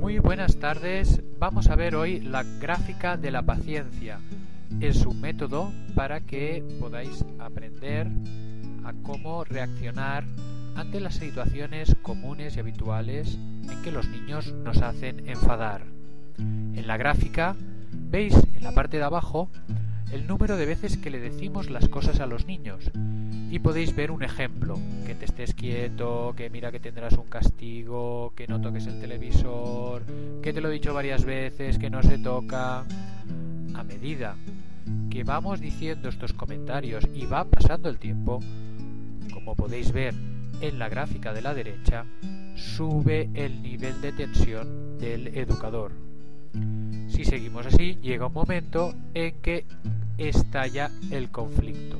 Muy buenas tardes, vamos a ver hoy la gráfica de la paciencia. Es un método para que podáis aprender a cómo reaccionar ante las situaciones comunes y habituales en que los niños nos hacen enfadar. En la gráfica veis en la parte de abajo el número de veces que le decimos las cosas a los niños y podéis ver un ejemplo: que te estés quieto, que mira que tendrás un castigo, que no toques el televisor, que te lo he dicho varias veces, que no se toca. A medida que vamos diciendo estos comentarios y va pasando el tiempo, como podéis ver en la gráfica de la derecha, sube el nivel de tensión del educador. Si seguimos así, llega un momento en que estalla el conflicto.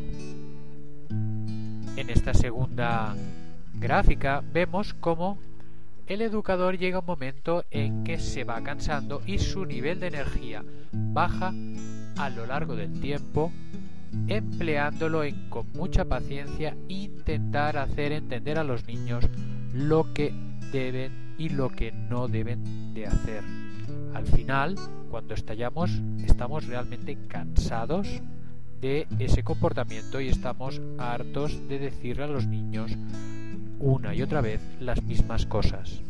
En esta segunda gráfica vemos cómo el educador llega un momento en que se va cansando y su nivel de energía baja a lo largo del tiempo, empleándolo en, con mucha paciencia, intentar hacer entender a los niños lo que deben y lo que no deben de hacer. Al final, cuando estallamos, estamos realmente cansados de ese comportamiento y estamos hartos de decirle a los niños una y otra vez las mismas cosas.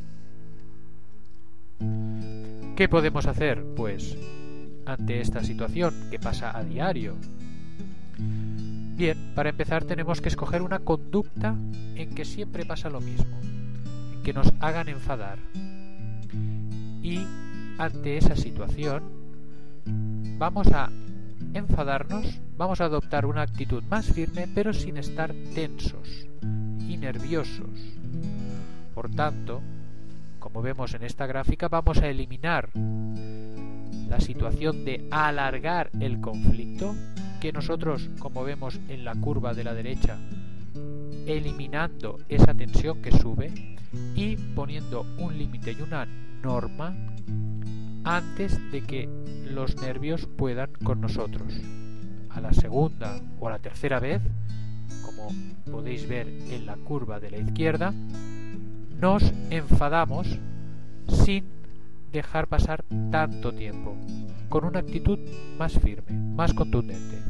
¿Qué podemos hacer, pues, ante esta situación que pasa a diario? Bien, para empezar tenemos que escoger una conducta en que siempre pasa lo mismo, en que nos hagan enfadar. Y ante esa situación vamos a enfadarnos, vamos a adoptar una actitud más firme, pero sin estar tensos y nerviosos. Por tanto, como vemos en esta gráfica, vamos a eliminar la situación de alargar el conflicto, que nosotros, como vemos en la curva de la derecha, eliminando esa tensión que sube y poniendo un límite y una norma antes de que los nervios puedan con nosotros. A la segunda o a la tercera vez, como podéis ver en la curva de la izquierda, nos enfadamos sin dejar pasar tanto tiempo, con una actitud más firme, más contundente.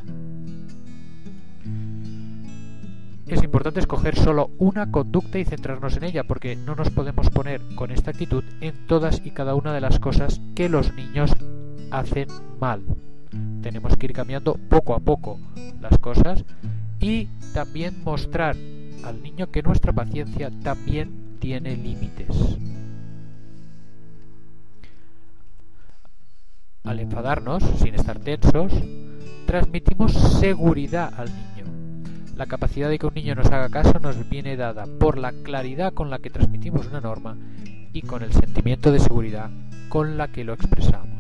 Es importante escoger solo una conducta y centrarnos en ella, porque no nos podemos poner con esta actitud en todas y cada una de las cosas que los niños hacen mal. Tenemos que ir cambiando poco a poco las cosas y también mostrar al niño que nuestra paciencia también tiene límites. Al enfadarnos, sin estar tensos, transmitimos seguridad al niño. La capacidad de que un niño nos haga caso nos viene dada por la claridad con la que transmitimos una norma y con el sentimiento de seguridad con la que lo expresamos.